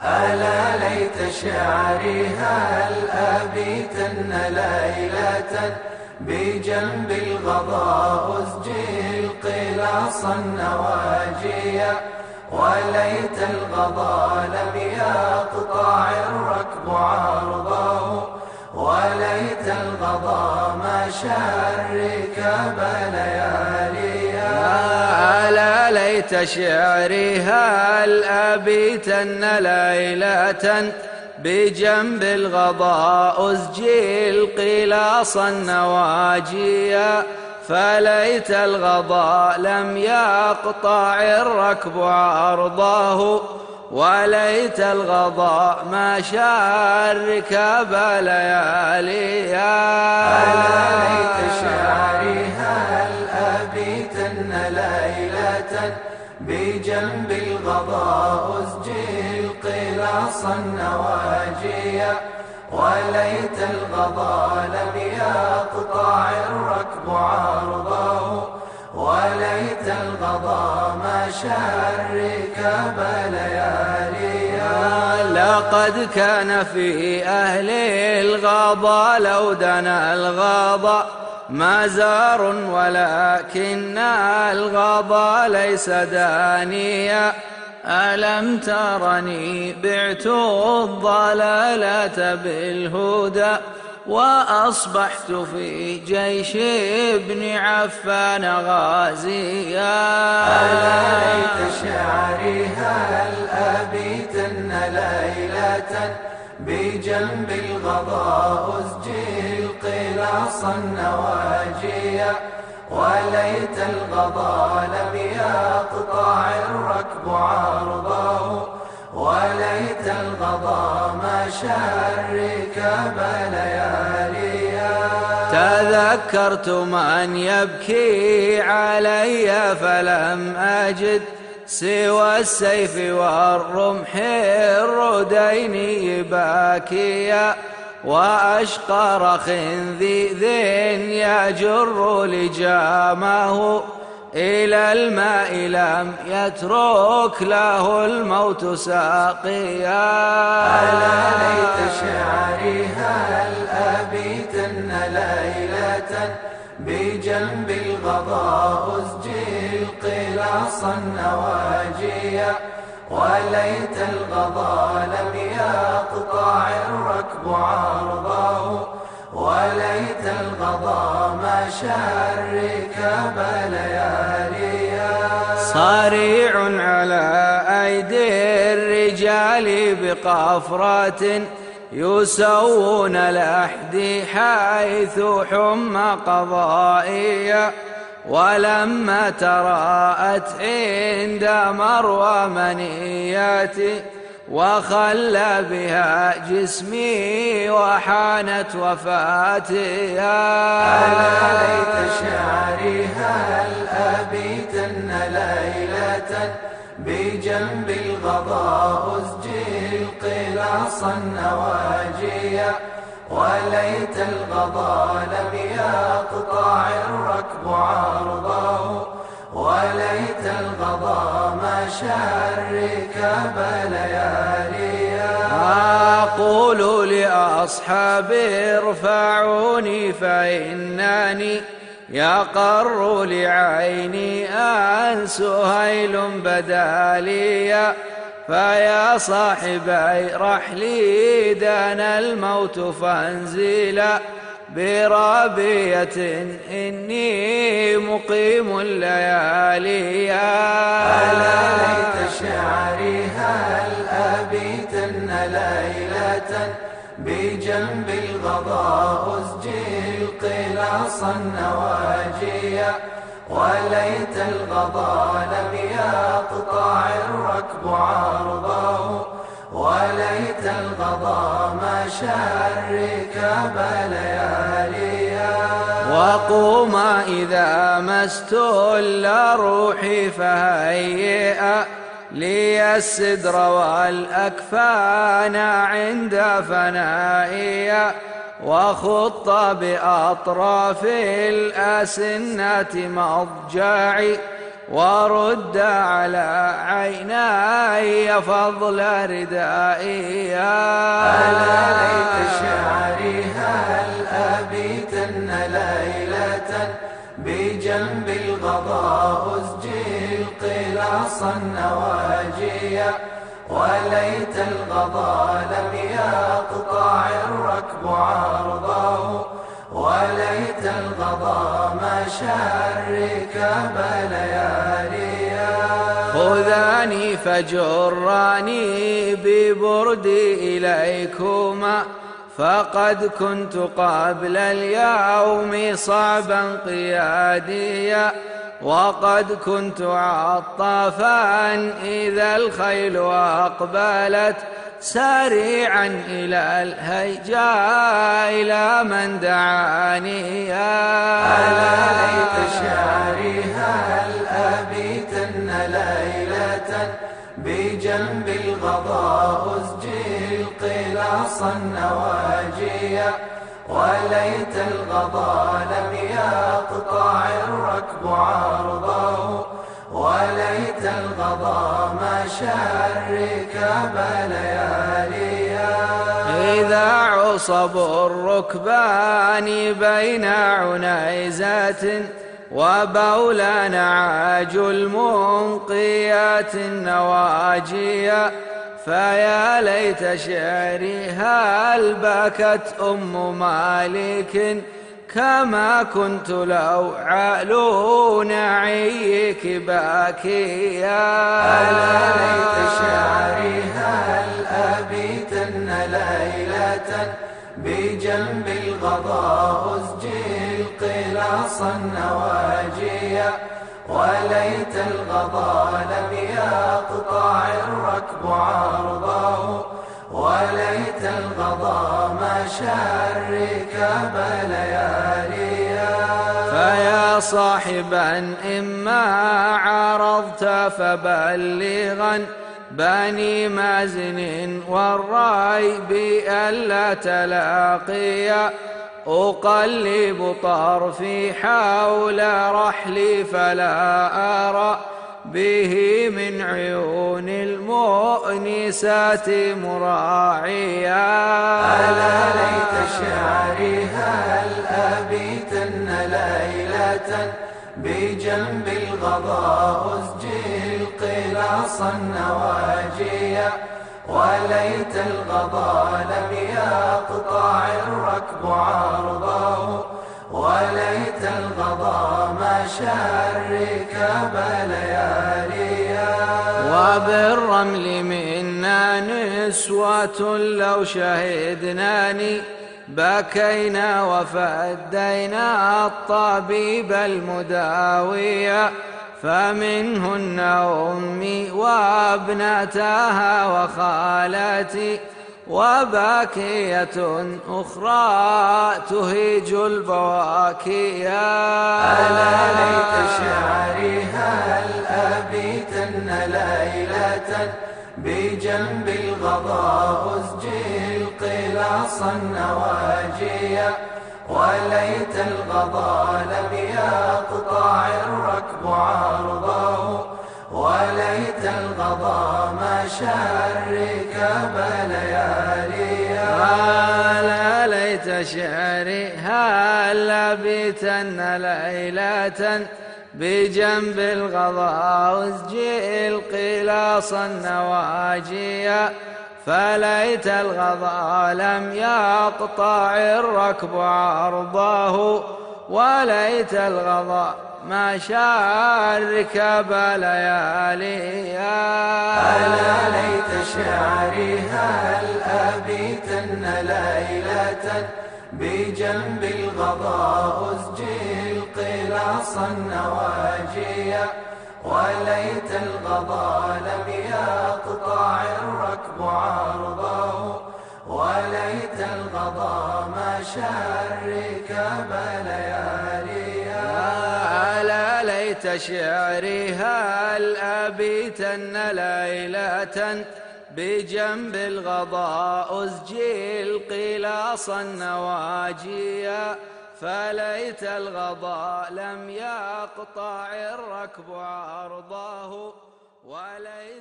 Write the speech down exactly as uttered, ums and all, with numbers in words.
ألا ليت شعري هل أبيتن ليلة بجنب الغضاء أسجل قلاصا نواجيا، وليت الغضا لم يقطع الركب عرضه، وليت الغضا ما الركاب لياليا. ألا ليت شعري هل أبيتن ليلة بجنب الغضاء أسجل قلاصا نواجيا، فليت الغضا لم يقطع الركب عرضه، وليت الغضا ما الركاب لياليا. ألا ليت شعري هل أبيتن ليلة بجنب الغضاء أسجل قلاصا نواجيا، وليت الغضا لم يقطع الركب عرضه، وليت الغضا ما الركاب لياليا. لقد كان في أهل الغضا لو دنا الغضا مزار، ولكن الغضا ليس دانيا. ألم ترني بعت الضلالة بالهدى، وأصبحت في جيش ابن عفان غازيا. ألا ليت شعري هل أبيتن ليلة بجنب الغضاء أسجل قلاصا نواجيا، وليت الغضا لم يقطع الركب عرضه، وليت الغضا ما الركاب لياليا. تذكرت من يبكي علي فلم أجد سوى السيف والرمح الردين باكيا، وأشقر خنذيذ يجر لجامه إلى الماء لم يترك له الموت ساقيا. ألا ليت شعري هل أبيتن ليلة بجنب الغضاء أسجل قلاصا نواجيا، وليت الغضا لم يقطع الركب عرضه، وليت الغضا ما الركاب لياليا. صريع على أيدي الرجال بقفرة يسوون الأحدي حيث حم قضائيا، ولما تراءت عند مروى منياتي وخلى بها جسمي وحانت وفاتي. ألا ليت شعري هل أبيتن ليلة بجنب الغضاء أسجل قلاصا نواجيا، وليت الغضا لم يقطع الركب عرضه، وليت الغضا ما الركاب لياليا. أقول لأصحابي ارفعوني فإنني يقر لعيني أن سهيل بداليا، فيا صاحبي رحلي دنا الموت فانزلا برابية إني مقيم اللياليا. ألا ليت شعري هل أبيتن ليلة بجنب الغضاء أسجل قلاصا نواجيا، وليت الغضا لم يقطع الركب عرضه، وليت الغضا ما الركاب لياليا. وقوما إذا ما استل روحي فهيئا لي السدر والأكفان عند فنائي، وخط بأطراف الأسنة مضجعي ورد على عيني فضل ردائي. ألا ليت شعري هل أبيتن ليلة بجنب الغضاء أسجل قلاصا نواجيا، وليت الغضا لم يقطع الركب عرضه، وليت الغضا ما الركاب لياليا. خذاني فجراني ببردي إليكما، فقد كنت قبل اليوم صعبا قياديا، وقد كنت عطافا إذا الخيل أقبلت سريعا إلى الهيجاء إلى من دعاني. ألا ليت شعري هل أبيتن ليلة بجنب الغضاء أسجل قلاصا نواجيا، وليت الغضا لم يقطع الركب عرضه، وليت الغضا ما الركاب لياليا. إذا عصب الركبان بين عنيزات وبولان عاج المنقيات النواجيا، فيا ليت شعري هل بكت أم مالك كما كنت لو علو نعيك باكيا. ألا ليت شعري هل أبيتن ليلة بجنب الغضاء أسجل قلاصا نواجيا، وليت الغضا لم يقطع الركب عرضه، وليت الغضا ما الركاب لياليا. فيا صاحبا إما عرضت فبلغا بني مازن والريب ألا تلاقيا، أقلب طرفي حول رحلي فلا أرى به من عيون المؤنسات مراعيا. ألا ليت شعري هل أبيتن ليلة بجنب الغضاء أسجل قلاصا نواجيا، وليت الغضا لم يقطع الركب عرضه، وليت الغضا ما الركاب لياليا. وبالرمل منا نسوة لو شهدناني بكينا وفدينا الطبيب المداوية، فمنهن أمي وابنتها وخالتي وباكية أخرى تهيج البواكيا. ألا ليت شعري هل أبيتن ليلة بجنب الغضاء أسجل قلاصا نواجيا، وليت الغضا لم يقطع الركب عرضه، وليت الغضا ما الركاب لياليا. ألا ليت شعري هل أبيتن ليلة بجنب الغضاء أسجل قلاصا نواجيا، فليت الغضا لم يقطع الركب عرضه، وليت الغضا ما الركاب لياليا. ألا ليت شعري هل أبيتن ليلة بجنب الغضاء أسجل قلاصا نواجيا، وليت الغضا لم يقطع الركب عرضه، وليت الغضا ما الركاب لياليا. ألا ليت شعري هل أبيتن ليلة بجنب الغضاء أسجل قلاصا نواجيا، فليت الغضا لم يقطع الركب عرضه وليت